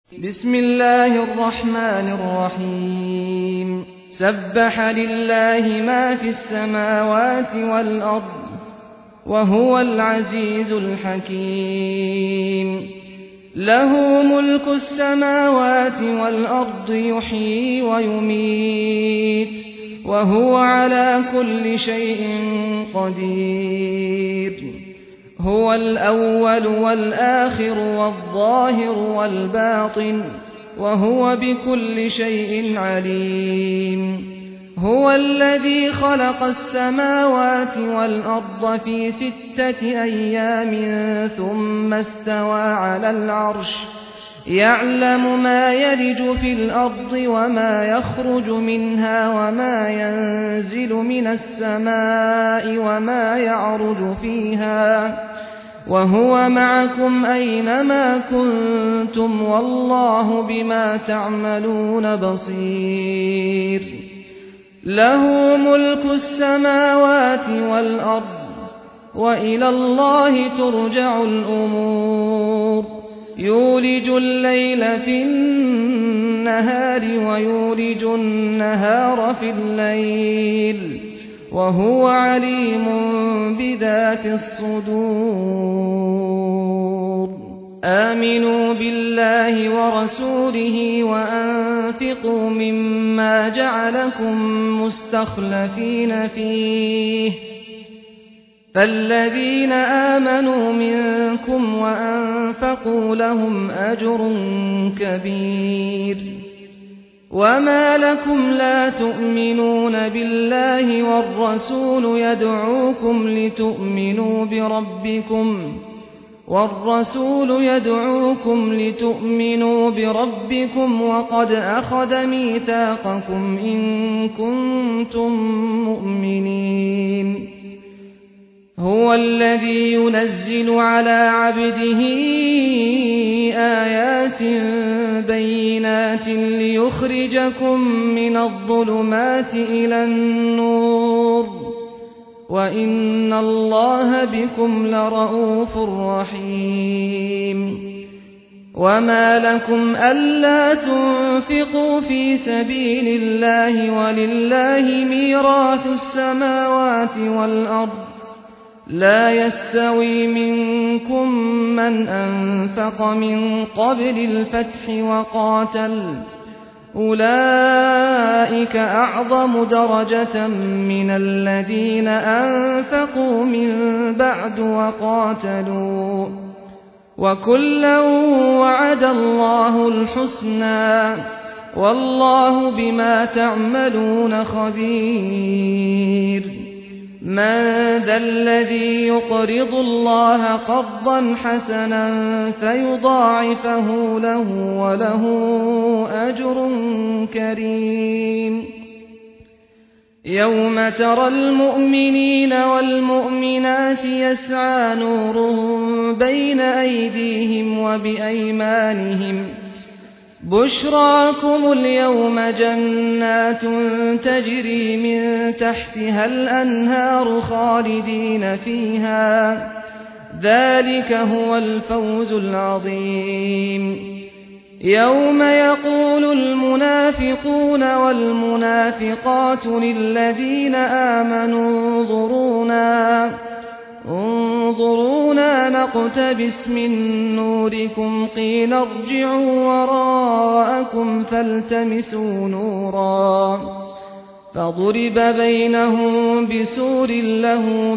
بسم الله الرحمن الرحيم سبح لله ما في السماوات والأرض وهو العزيز الحكيم له ملك السماوات والأرض يحيي ويميت وهو على كل شيء قدير هو الأول والآخر والظاهر والباطن وهو بكل شيء عليم هو الذي خلق السماوات والأرض في 6 أيام ثم استوى على العرش يعلم ما يلج في الأرض وما يخرج منها وما ينزل من السماء وما يعرج فيها وهو معكم أينما كنتم والله بما تعملون بصير له ملك السماوات والأرض وإلى الله ترجع الأمور يولج الليل في النهار ويولج النهار في الليل وهو عليم بذات الصدور آمنوا بالله ورسوله وأنفقوا مما جعلكم مستخلفين فيه فالذين آمنوا منكم وأنفقوا لهم أجر كبير وما لكم لا تؤمنون بالله والرسول يدعوكم لتؤمنوا بربكم وقد أخذ ميثاقكم إن كنتم مؤمنين هو الذي ينزل على عبده آيات بينات ليخرجكم من الظلمات إلى النور وإن الله بكم لرءوف رحيم وما لكم ألا تنفقوا في سبيل الله ولله ميراث السماوات والأرض لا يستوي منكم من أنفق من قبل الفتح وقاتل أولئك أعظم درجة من الذين أنفقوا من بعد وقاتلوا وكلا وعد الله الحسنى والله بما تعملون خبير من ذا الذي يقرض الله قرضا حسنا فيضاعفه له وله أجر كريم يوم ترى المؤمنين والمؤمنات يسعى نورهم بين أيديهم وبأيمانهم بشراكم اليوم جنات تجري من تحتها الأنهار خالدين فيها ذلك هو الفوز العظيم يوم يقول المنافقون والمنافقات للذين آمنوا انظرونا نقتبس من نوركم قيل ارجعوا وراءكم فالتمسوا نورا فضرب بينهم بسور له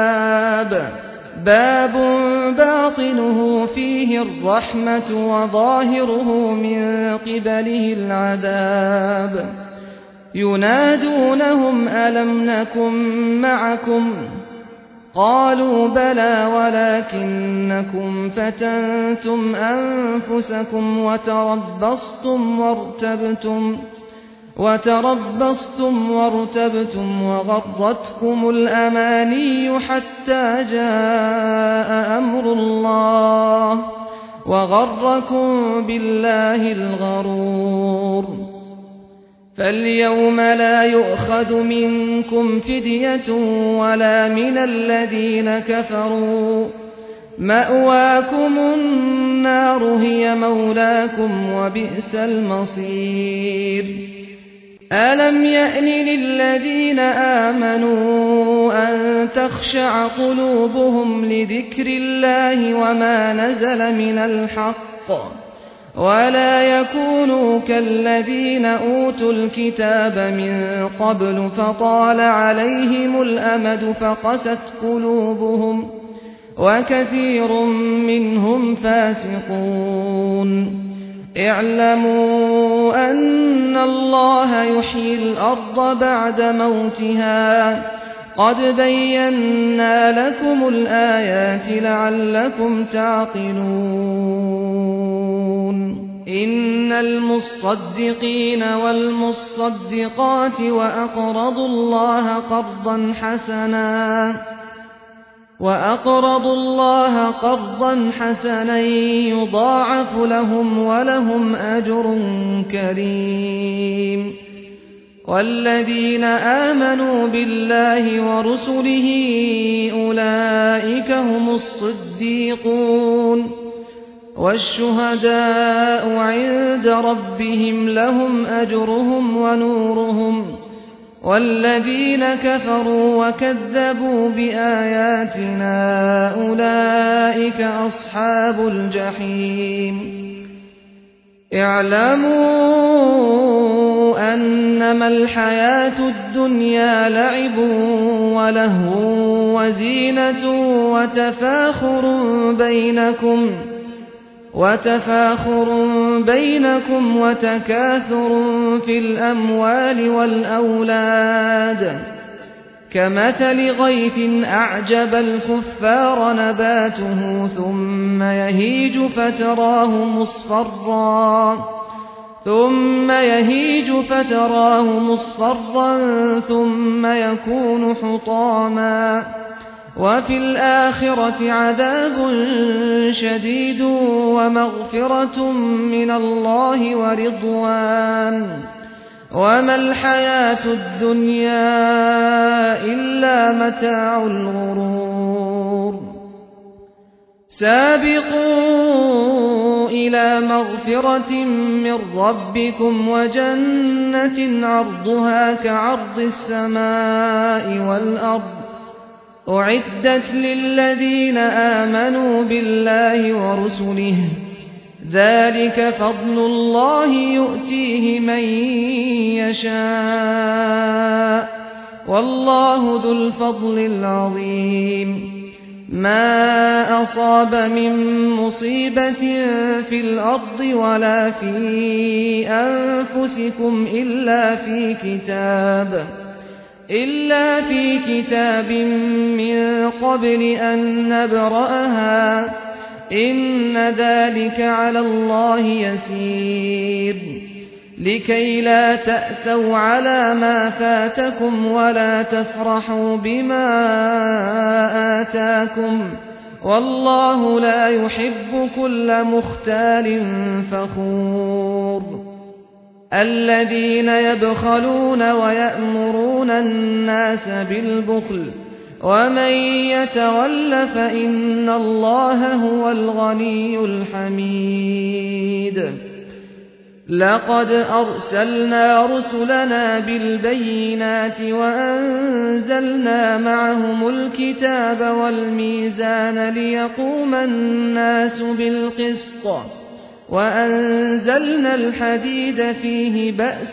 باب باطنه فيه الرحمة وظاهره من قبله العذاب ينادونهم ألم نكن معكم قالوا بلى ولكنكم فتنتم أنفسكم وتربصتم وارتبتم وغرتكم الأماني حتى جاء أمر الله وغركم بالله الغرور فاليوم لا يؤخذ منكم فدية ولا من الذين كفروا مأواكم النار هي مولاكم وبئس المصير ألم يأن للذين آمنوا أن تخشع قلوبهم لذكر الله وما نزل من الحق ولا يكونوا كالذين أوتوا الكتاب من قبل فطال عليهم الأمد فقست قلوبهم وكثير منهم فاسقون اعلموا أن الله يحيي الأرض بعد موتها قد بينا لكم الآيات لعلكم تعقلون إن المصدقين والمصدقات وأقرضوا الله قرضا حسنا يضاعف لهم ولهم أجر كريم والذين آمنوا بالله ورسله أولئك هم الصديقون والشهداء عند ربهم لهم أجرهم ونورهم والذين كفروا وكذبوا بآياتنا أولئك أصحاب الجحيم اعلموا أنما الحياة الدنيا لعب ولهو وزينة وتفاخر بينكم وتكاثر في الأموال والأولاد كمثل غيث أعجب الكفار نباته ثم يهيج فتراه مصفرا ثم يكون حطاما وفي الآخرة عذاب شديد ومغفرة من الله ورضوان وما الحياة الدنيا إلا متاع الغرور سابقوا إلى مغفرة من ربكم وجنة عرضها كعرض السماء والأرض أعدت للذين آمنوا بالله ورسله ذلك فضل الله يؤتيه من يشاء والله ذو الفضل العظيم ما أصاب من مصيبة في الأرض ولا في أنفسكم إلا في كتاب من قبل أن نبرأها إن ذلك على الله يسير لكي لا تأسوا على ما فاتكم ولا تفرحوا بما آتاكم والله لا يحب كل مختال فخور الذين يبخلون ويأمرون الناس بالبخل ومن يتول فإن الله هو الغني الحميد لقد أرسلنا رسلنا بالبينات وأنزلنا معهم الكتاب والميزان ليقوم الناس بالقسط وأنزلنا الحديد فيه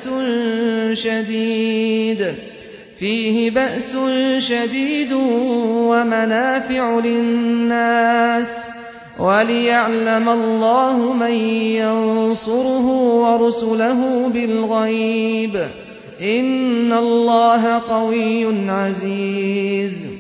بأس شديد ومنافع للناس وليعلم الله من ينصره ورسله بالغيب إن الله قوي عزيز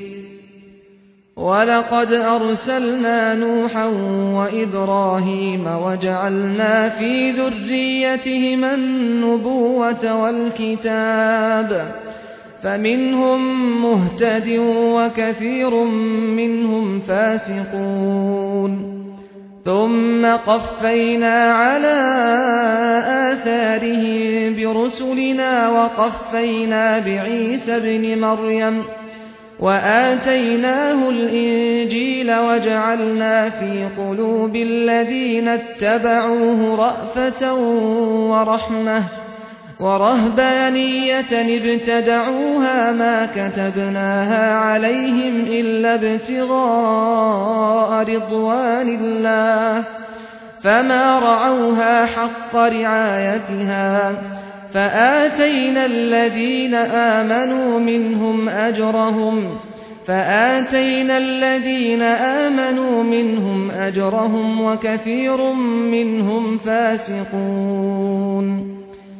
ولقد أرسلنا نوحا وإبراهيم وجعلنا في ذريتهما النبوة والكتاب فمنهم مهتد وكثير منهم فاسقون ثم قفينا على آثارهم برسلنا وقفينا بعيسى ابن مريم وآتيناه الإنجيل وجعلنا في قلوب الذين اتبعوه رأفة ورحمة ورهبانية ابتدعوها ما كتبناها عليهم إلا ابتغاء رضوان الله فما رعوها حق رعايتها فآتينا الذين آمنوا منهم أجرهم وكثير منهم فاسقون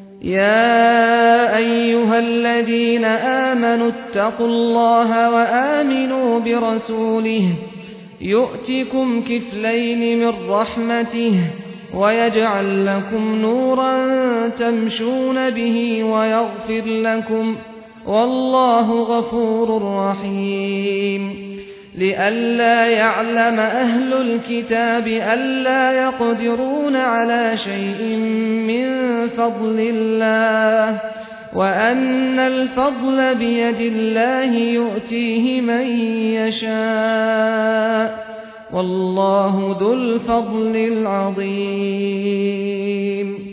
يا أيها الذين آمنوا اتقوا الله وآمنوا برسوله يؤتكم كفلين من رحمته ويجعل لكم نورا تمشون به ويغفر لكم والله غفور رحيم لئلا يعلم أهل الكتاب ألا يقدرون على شيء من فضل الله وأن الفضل بيد الله يؤتيه من يشاء والله ذو الفضل العظيم